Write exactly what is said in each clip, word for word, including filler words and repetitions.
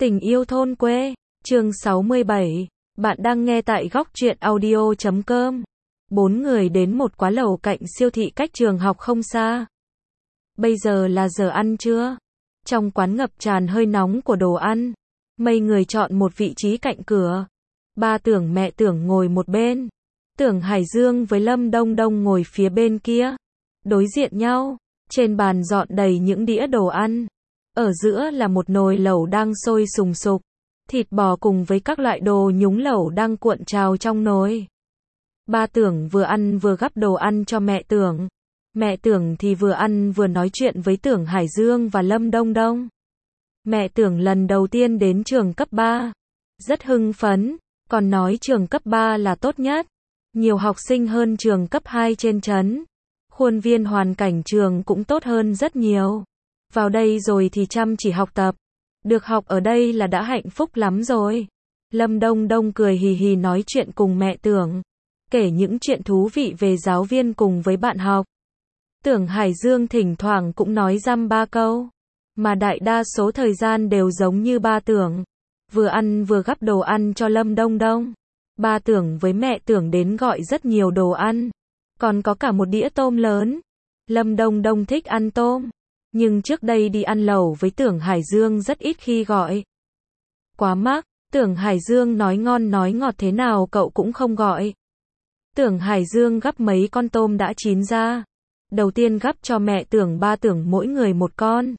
Tình yêu thôn quê, chương sáu mươi bảy. Bạn đang nghe tại góc truyện audio chấm com. Bốn người đến một quán lẩu cạnh siêu thị cách trường học không xa. Bây giờ là giờ ăn trưa. Trong quán ngập tràn hơi nóng của đồ ăn. Mấy người chọn một vị trí cạnh cửa. Ba Tưởng mẹ Tưởng ngồi một bên. Tưởng Hải Dương với Lâm Đông Đông ngồi phía bên kia. Đối diện nhau. Trên bàn dọn đầy những đĩa đồ ăn. Ở giữa là một nồi lẩu đang sôi sùng sục. Thịt bò cùng với các loại đồ nhúng lẩu đang cuộn trào trong nồi. Ba Tưởng vừa ăn vừa gắp đồ ăn cho mẹ Tưởng. Mẹ Tưởng thì vừa ăn vừa nói chuyện với Tưởng Hải Dương và Lâm Đông Đông. Mẹ Tưởng lần đầu tiên đến trường cấp ba. Rất hưng phấn, còn nói trường cấp ba là tốt nhất. Nhiều học sinh hơn trường cấp hai trên trấn. Khuôn viên hoàn cảnh trường cũng tốt hơn rất nhiều. Vào đây rồi thì chăm chỉ học tập. Được học ở đây là đã hạnh phúc lắm rồi. Lâm Đông Đông cười hì hì nói chuyện cùng mẹ Tưởng. Kể những chuyện thú vị về giáo viên cùng với bạn học. Tưởng Hải Dương thỉnh thoảng cũng nói dăm ba câu. Mà đại đa số thời gian đều giống như ba Tưởng. Vừa ăn vừa gắp đồ ăn cho Lâm Đông Đông. Ba Tưởng với mẹ Tưởng đến gọi rất nhiều đồ ăn. Còn có cả một đĩa tôm lớn. Lâm Đông Đông thích ăn tôm. Nhưng trước đây đi ăn lẩu với Tưởng Hải Dương rất ít khi gọi. Quá mắc, Tưởng Hải Dương nói ngon nói ngọt thế nào cậu cũng không gọi. Tưởng Hải Dương gắp mấy con tôm đã chín ra. Đầu tiên gắp cho mẹ Tưởng ba Tưởng mỗi người một con.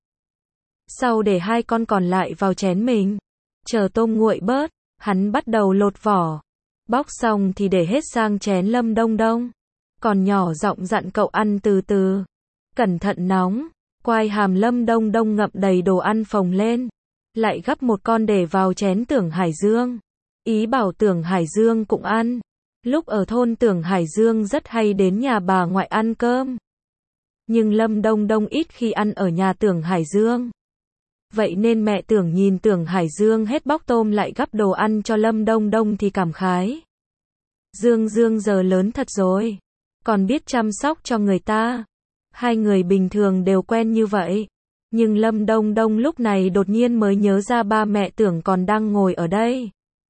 Sau để hai con còn lại vào chén mình. Chờ tôm nguội bớt, hắn bắt đầu lột vỏ. Bóc xong thì để hết sang chén Lâm Đông Đông. Còn nhỏ giọng dặn cậu ăn từ từ. Cẩn thận nóng. Quai hàm Lâm Đông Đông ngậm đầy đồ ăn phồng lên. Lại gắp một con để vào chén Tưởng Hải Dương. Ý bảo Tưởng Hải Dương cũng ăn. Lúc ở thôn Tưởng Hải Dương rất hay đến nhà bà ngoại ăn cơm. Nhưng Lâm Đông Đông ít khi ăn ở nhà Tưởng Hải Dương. Vậy nên mẹ Tưởng nhìn Tưởng Hải Dương hết bóc tôm lại gắp đồ ăn cho Lâm Đông Đông thì cảm khái. Dương Dương giờ lớn thật rồi. Còn biết chăm sóc cho người ta. Hai người bình thường đều quen như vậy. Nhưng Lâm Đông Đông lúc này đột nhiên mới nhớ ra ba mẹ Tưởng còn đang ngồi ở đây.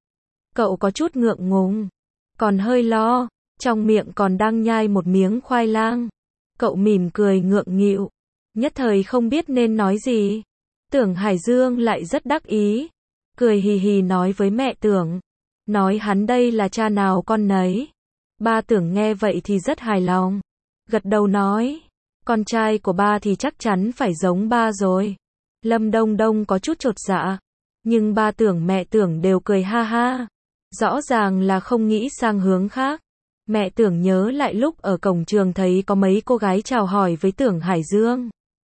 Cậu có chút ngượng ngùng. Còn hơi lo. Trong miệng còn đang nhai một miếng khoai lang. Cậu mỉm cười ngượng nghịu. Nhất thời không biết nên nói gì. Tưởng Hải Dương lại rất đắc ý. Cười hì hì nói với mẹ Tưởng. Nói hắn đây là cha nào con nấy. Ba Tưởng nghe vậy thì rất hài lòng. Gật đầu nói. Con trai của ba thì chắc chắn phải giống ba rồi. Lâm Đông Đông có chút chột dạ. Nhưng ba Tưởng mẹ Tưởng đều cười ha ha. Rõ ràng là không nghĩ sang hướng khác. Mẹ Tưởng nhớ lại lúc ở cổng trường thấy có mấy cô gái chào hỏi với Tưởng Hải Dương.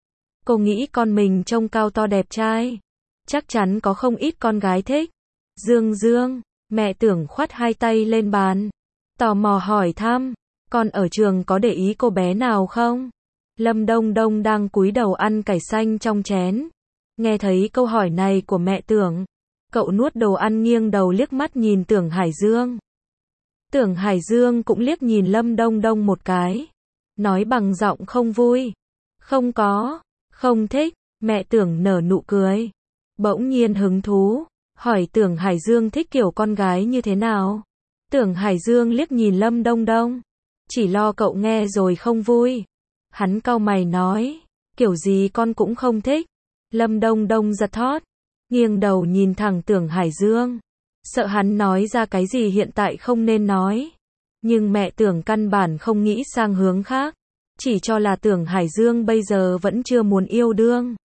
Cô nghĩ con mình trông cao to đẹp trai. Chắc chắn có không ít con gái thích. Dương Dương, mẹ Tưởng khoát hai tay lên bàn. Tò mò hỏi thăm. Con ở trường có để ý cô bé nào không? Lâm Đông Đông đang cúi đầu ăn cải xanh trong chén. Nghe thấy câu hỏi này của mẹ Tưởng. Cậu nuốt đồ ăn nghiêng đầu liếc mắt nhìn Tưởng Hải Dương. Tưởng Hải Dương cũng liếc nhìn Lâm Đông Đông một cái. Nói bằng giọng không vui. Không có, không thích. Mẹ Tưởng nở nụ cười. Bỗng nhiên hứng thú. Hỏi Tưởng Hải Dương thích kiểu con gái như thế nào? Tưởng Hải Dương liếc nhìn Lâm Đông Đông. Chỉ lo cậu nghe rồi không vui. Hắn cau mày nói. Kiểu gì con cũng không thích. Lâm Đông Đông giật thót. Nghiêng đầu nhìn thẳng Tưởng Hải Dương. Sợ hắn nói ra cái gì hiện tại không nên nói. Nhưng mẹ Tưởng căn bản không nghĩ sang hướng khác. Chỉ cho là Tưởng Hải Dương bây giờ vẫn chưa muốn yêu đương.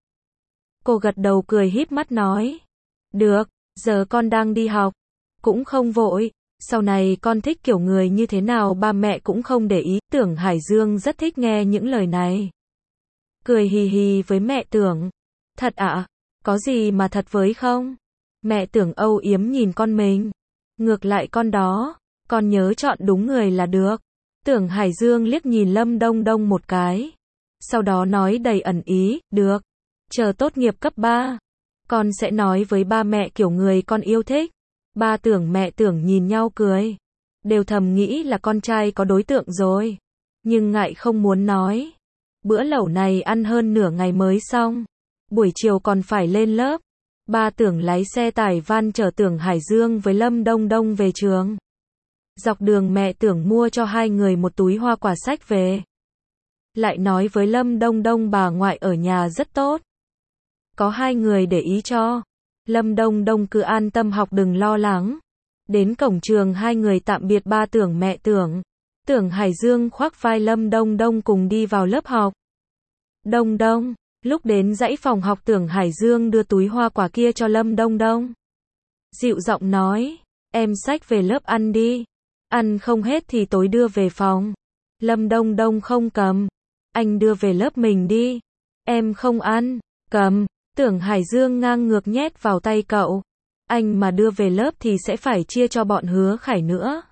Cô gật đầu cười híp mắt nói. Được, giờ con đang đi học. Cũng không vội. Sau này con thích kiểu người như thế nào ba mẹ cũng không để ý. Tưởng Hải Dương rất thích nghe những lời này. Cười hì hì với mẹ Tưởng. Thật ạ? À? Có gì mà thật với không? Mẹ Tưởng âu yếm nhìn con mình. Ngược lại con đó. Con nhớ chọn đúng người là được. Tưởng Hải Dương liếc nhìn Lâm Đông Đông một cái. Sau đó nói đầy ẩn ý. Được. Chờ tốt nghiệp cấp ba. Con sẽ nói với ba mẹ kiểu người con yêu thích. Ba Tưởng mẹ Tưởng nhìn nhau cười. Đều thầm nghĩ là con trai có đối tượng rồi. Nhưng ngại không muốn nói. Bữa lẩu này ăn hơn nửa ngày mới xong. Buổi chiều còn phải lên lớp. Ba Tưởng lái xe tải van chở Tưởng Hải Dương với Lâm Đông Đông về trường. Dọc đường mẹ Tưởng mua cho hai người một túi hoa quả sách về. Lại nói với Lâm Đông Đông bà ngoại ở nhà rất tốt. Có hai người để ý cho. Lâm Đông Đông cứ an tâm học đừng lo lắng. Đến cổng trường hai người tạm biệt ba Tưởng mẹ Tưởng. Tưởng Hải Dương khoác vai Lâm Đông Đông cùng đi vào lớp học. Đông Đông, lúc đến dãy phòng học Tưởng Hải Dương đưa túi hoa quả kia cho Lâm Đông Đông. Dịu giọng nói, em xách về lớp ăn đi. Ăn không hết thì tối đưa về phòng. Lâm Đông Đông không cầm. Anh đưa về lớp mình đi. Em không ăn. Cầm. Tưởng Hải Dương ngang ngược nhét vào tay cậu. Anh mà đưa về lớp thì sẽ phải chia cho bọn Hứa Khải nữa.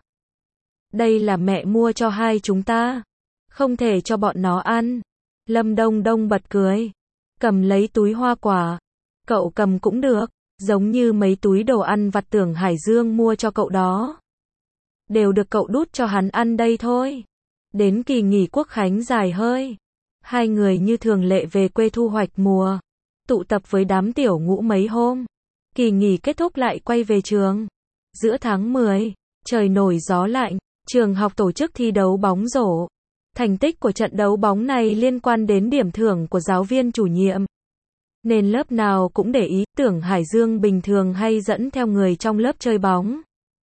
Đây là mẹ mua cho hai chúng ta. Không thể cho bọn nó ăn. Lâm Đông Đông bật cười. Cầm lấy túi hoa quả. Cậu cầm cũng được. Giống như mấy túi đồ ăn vặt Tưởng Hải Dương mua cho cậu đó. Đều được cậu đút cho hắn ăn đây thôi. Đến kỳ nghỉ quốc khánh dài hơi. Hai người như thường lệ về quê thu hoạch mùa. Tụ tập với đám tiểu ngũ mấy hôm. Kỳ nghỉ kết thúc lại quay về trường. Giữa tháng mười, trời nổi gió lạnh, trường học tổ chức thi đấu bóng rổ. Thành tích của trận đấu bóng này liên quan đến điểm thưởng của giáo viên chủ nhiệm. Nên lớp nào cũng để ý, Tưởng Hải Dương bình thường hay dẫn theo người trong lớp chơi bóng.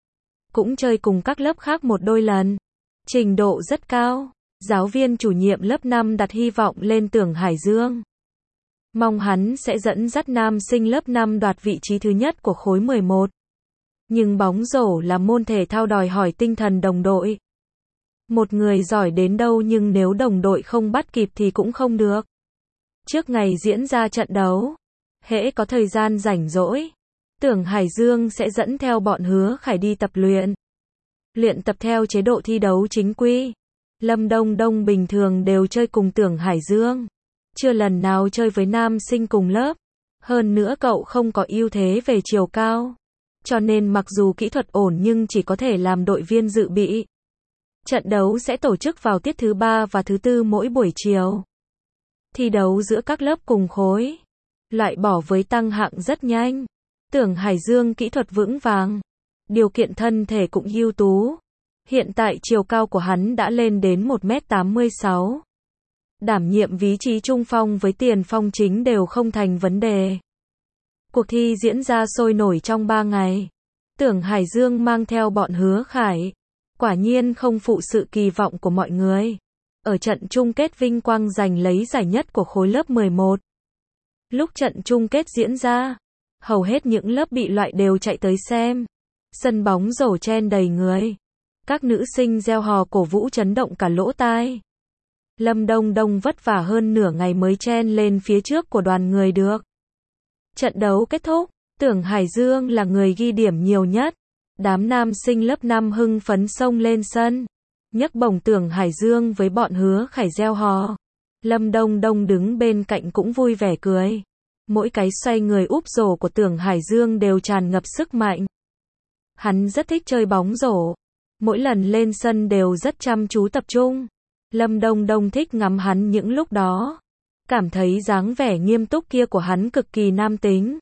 Cũng chơi cùng các lớp khác một đôi lần. Trình độ rất cao. Giáo viên chủ nhiệm lớp năm đặt hy vọng lên Tưởng Hải Dương. Mong hắn sẽ dẫn dắt nam sinh lớp năm đoạt vị trí thứ nhất của khối mười một. Nhưng bóng rổ là môn thể thao đòi hỏi tinh thần đồng đội. Một người giỏi đến đâu nhưng nếu đồng đội không bắt kịp thì cũng không được. Trước ngày diễn ra trận đấu, hễ có thời gian rảnh rỗi, Tưởng Hải Dương sẽ dẫn theo bọn Hứa Khải đi tập luyện. Luyện tập theo chế độ thi đấu chính quy. Lâm Đông Đông bình thường đều chơi cùng Tưởng Hải Dương. Chưa lần nào chơi với nam sinh cùng lớp. Hơn nữa cậu không có ưu thế về chiều cao. Cho nên mặc dù kỹ thuật ổn nhưng chỉ có thể làm đội viên dự bị. Trận đấu sẽ tổ chức vào tiết thứ ba và thứ tư mỗi buổi chiều. Thi đấu giữa các lớp cùng khối. Loại bỏ với tăng hạng rất nhanh. Tưởng Hải Dương kỹ thuật vững vàng. Điều kiện thân thể cũng ưu tú. Hiện tại chiều cao của hắn đã lên đến một mét tám mươi sáu. Đảm nhiệm vị trí trung phong với tiền phong chính đều không thành vấn đề. Cuộc thi diễn ra sôi nổi trong ba ngày. Tưởng Hải Dương mang theo bọn Hứa Khải. Quả nhiên không phụ sự kỳ vọng của mọi người. Ở trận chung kết vinh quang giành lấy giải nhất của khối lớp mười một. Lúc trận chung kết diễn ra, hầu hết những lớp bị loại đều chạy tới xem. Sân bóng rổ chen đầy người. Các nữ sinh reo hò cổ vũ chấn động cả lỗ tai. Lâm Đông Đông vất vả hơn nửa ngày mới chen lên phía trước của đoàn người được. Trận đấu kết thúc, Tưởng Hải Dương là người ghi điểm nhiều nhất. Đám nam sinh lớp năm hưng phấn xông lên sân. Nhấc bổng Tưởng Hải Dương với bọn Hứa Khải reo hò. Lâm Đông Đông đứng bên cạnh cũng vui vẻ cười. Mỗi cái xoay người úp rổ của Tưởng Hải Dương đều tràn ngập sức mạnh. Hắn rất thích chơi bóng rổ. Mỗi lần lên sân đều rất chăm chú tập trung. Lâm Đông Đông thích ngắm hắn những lúc đó. Cảm thấy dáng vẻ nghiêm túc kia của hắn cực kỳ nam tính.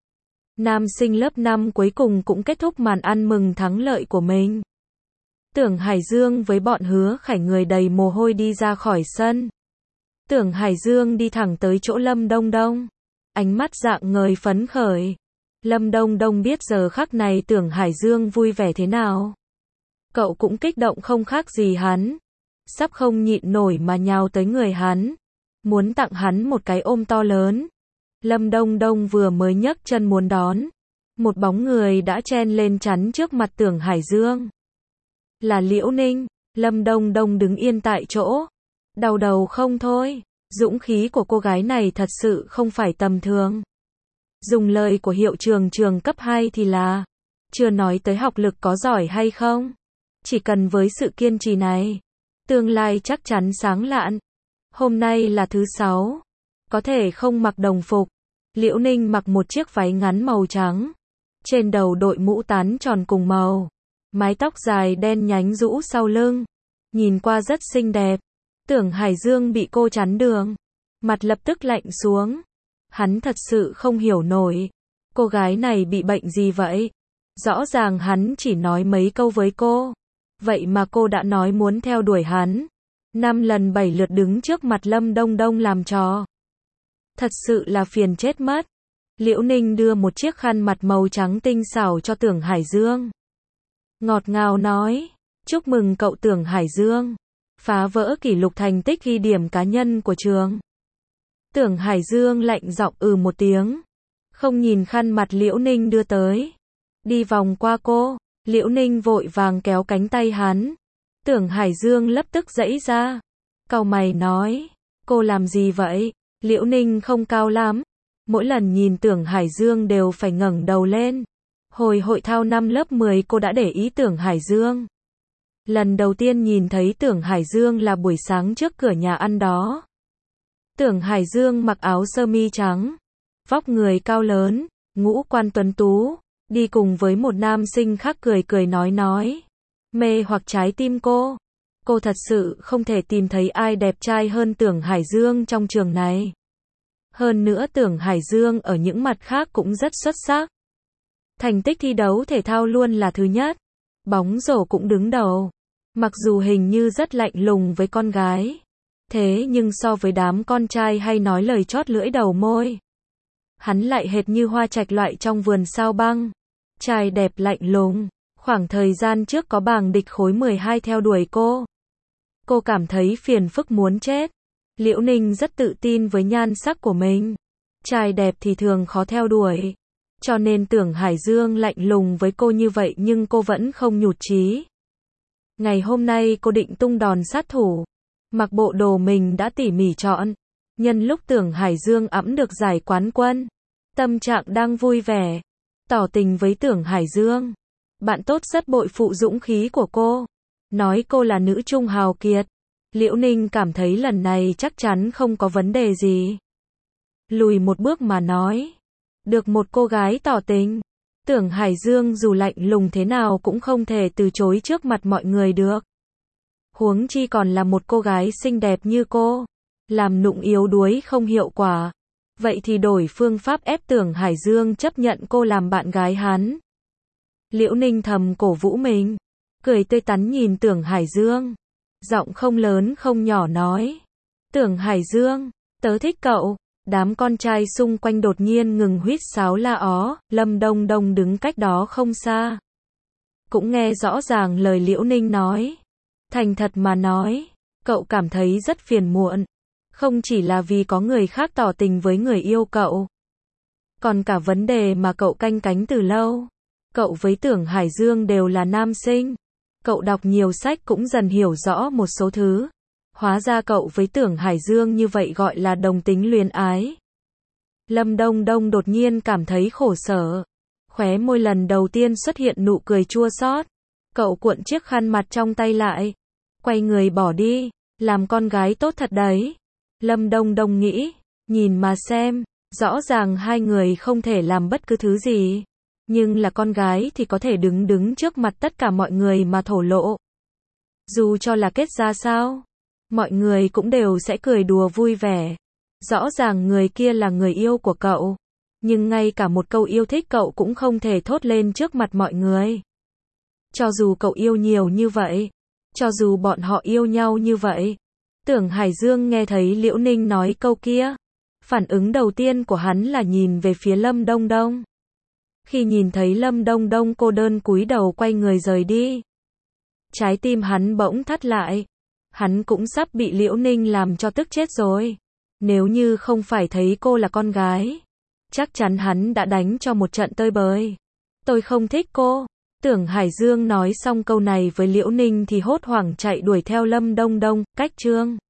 Nam sinh lớp năm cuối cùng cũng kết thúc màn ăn mừng thắng lợi của mình. Tưởng Hải Dương với bọn Hứa Khải người đầy mồ hôi đi ra khỏi sân. Tưởng Hải Dương đi thẳng tới chỗ Lâm Đông Đông. Ánh mắt rạng ngời phấn khởi. Lâm Đông Đông biết giờ khắc này Tưởng Hải Dương vui vẻ thế nào. Cậu cũng kích động không khác gì hắn. Sắp không nhịn nổi mà nhào tới người hắn. Muốn tặng hắn một cái ôm to lớn. Lâm Đông Đông vừa mới nhấc chân muốn đón. Một bóng người đã chen lên chắn trước mặt Tưởng Hải Dương. Là Liễu Ninh. Lâm Đông Đông đứng yên tại chỗ. Đau đầu không thôi. Dũng khí của cô gái này thật sự không phải tầm thường. Dùng lời của hiệu trưởng trường cấp hai thì là, chưa nói tới học lực có giỏi hay không. Chỉ cần với sự kiên trì này, tương lai chắc chắn sáng lạn. Hôm nay là thứ sáu. Có thể không mặc đồng phục. Liễu Ninh mặc một chiếc váy ngắn màu trắng. Trên đầu đội mũ tán tròn cùng màu. Mái tóc dài đen nhánh rũ sau lưng. Nhìn qua rất xinh đẹp. Tưởng Hải Dương bị cô chắn đường. Mặt lập tức lạnh xuống. Hắn thật sự không hiểu nổi. Cô gái này bị bệnh gì vậy? Rõ ràng hắn chỉ nói mấy câu với cô. Vậy mà cô đã nói muốn theo đuổi hắn. Năm lần bảy lượt đứng trước mặt Lâm Đông Đông làm trò. Thật sự là phiền chết mất. Liễu Ninh đưa một chiếc khăn mặt màu trắng tinh xảo cho Tưởng Hải Dương. Ngọt ngào nói, chúc mừng cậu Tưởng Hải Dương. Phá vỡ kỷ lục thành tích ghi điểm cá nhân của trường. Tưởng Hải Dương lạnh giọng ừ một tiếng. Không nhìn khăn mặt Liễu Ninh đưa tới. Đi vòng qua cô, Liễu Ninh vội vàng kéo cánh tay hắn. Tưởng Hải Dương lập tức giãy ra. Cau mày nói, cô làm gì vậy? Liễu Ninh không cao lắm. Mỗi lần nhìn Tưởng Hải Dương đều phải ngẩng đầu lên. Hồi hội thao năm lớp mười cô đã để ý Tưởng Hải Dương. Lần đầu tiên nhìn thấy Tưởng Hải Dương là buổi sáng trước cửa nhà ăn đó. Tưởng Hải Dương mặc áo sơ mi trắng, vóc người cao lớn, ngũ quan tuấn tú, đi cùng với một nam sinh khác cười cười nói nói. Mê hoặc trái tim cô. Cô thật sự không thể tìm thấy ai đẹp trai hơn Tưởng Hải Dương trong trường này. Hơn nữa Tưởng Hải Dương ở những mặt khác cũng rất xuất sắc. Thành tích thi đấu thể thao luôn là thứ nhất. Bóng rổ cũng đứng đầu. Mặc dù hình như rất lạnh lùng với con gái. Thế nhưng so với đám con trai hay nói lời chót lưỡi đầu môi. Hắn lại hệt như hoa trạch loại trong vườn sao băng. Trai đẹp lạnh lùng. Khoảng thời gian trước có bảng địch khối mười hai theo đuổi cô. Cô cảm thấy phiền phức muốn chết. Liễu Ninh rất tự tin với nhan sắc của mình. Trai đẹp thì thường khó theo đuổi. Cho nên Tưởng Hải Dương lạnh lùng với cô như vậy nhưng cô vẫn không nhụt chí. Ngày hôm nay cô định tung đòn sát thủ. Mặc bộ đồ mình đã tỉ mỉ chọn. Nhân lúc Tưởng Hải Dương ẵm được giải quán quân. Tâm trạng đang vui vẻ. Tỏ tình với Tưởng Hải Dương. Bạn tốt rất bội phụ dũng khí của cô. Nói cô là nữ trung hào kiệt. Liễu Ninh cảm thấy lần này chắc chắn không có vấn đề gì. Lùi một bước mà nói. Được một cô gái tỏ tình. Tưởng Hải Dương dù lạnh lùng thế nào cũng không thể từ chối trước mặt mọi người được. Huống chi còn là một cô gái xinh đẹp như cô. Làm nụng yếu đuối không hiệu quả. Vậy thì đổi phương pháp ép Tưởng Hải Dương chấp nhận cô làm bạn gái hắn. Liễu Ninh thầm cổ vũ mình. Cười tươi tắn nhìn Tưởng Hải Dương. Giọng không lớn không nhỏ nói. Tưởng Hải Dương, tớ thích cậu. Đám con trai xung quanh đột nhiên ngừng huýt sáo la ó. Lâm Đông Đông đứng cách đó không xa. Cũng nghe rõ ràng lời Liễu Ninh nói. Thành thật mà nói, cậu cảm thấy rất phiền muộn. Không chỉ là vì có người khác tỏ tình với người yêu cậu. Còn cả vấn đề mà cậu canh cánh từ lâu. Cậu với Tưởng Hải Dương đều là nam sinh. Cậu đọc nhiều sách cũng dần hiểu rõ một số thứ. Hóa ra cậu với Tưởng Hải Dương như vậy gọi là đồng tính luyến ái. Lâm Đông Đông đột nhiên cảm thấy khổ sở. Khóe môi lần đầu tiên xuất hiện nụ cười chua xót. Cậu cuộn chiếc khăn mặt trong tay lại. Quay người bỏ đi. Làm con gái tốt thật đấy. Lâm Đông Đông nghĩ. Nhìn mà xem. Rõ ràng hai người không thể làm bất cứ thứ gì. Nhưng là con gái thì có thể đứng đứng trước mặt tất cả mọi người mà thổ lộ. Dù cho là kết ra sao, mọi người cũng đều sẽ cười đùa vui vẻ. Rõ ràng người kia là người yêu của cậu. Nhưng ngay cả một câu yêu thích cậu cũng không thể thốt lên trước mặt mọi người. Cho dù cậu yêu nhiều như vậy, cho dù bọn họ yêu nhau như vậy. Tưởng Hải Dương nghe thấy Liễu Ninh nói câu kia. Phản ứng đầu tiên của hắn là nhìn về phía Lâm Đông Đông. Khi nhìn thấy Lâm Đông Đông cô đơn cúi đầu quay người rời đi. Trái tim hắn bỗng thắt lại. Hắn cũng sắp bị Liễu Ninh làm cho tức chết rồi. Nếu như không phải thấy cô là con gái, chắc chắn hắn đã đánh cho một trận tơi bời. Tôi không thích cô. Tưởng Hải Dương nói xong câu này với Liễu Ninh thì hốt hoảng chạy đuổi theo Lâm Đông Đông, cách chương.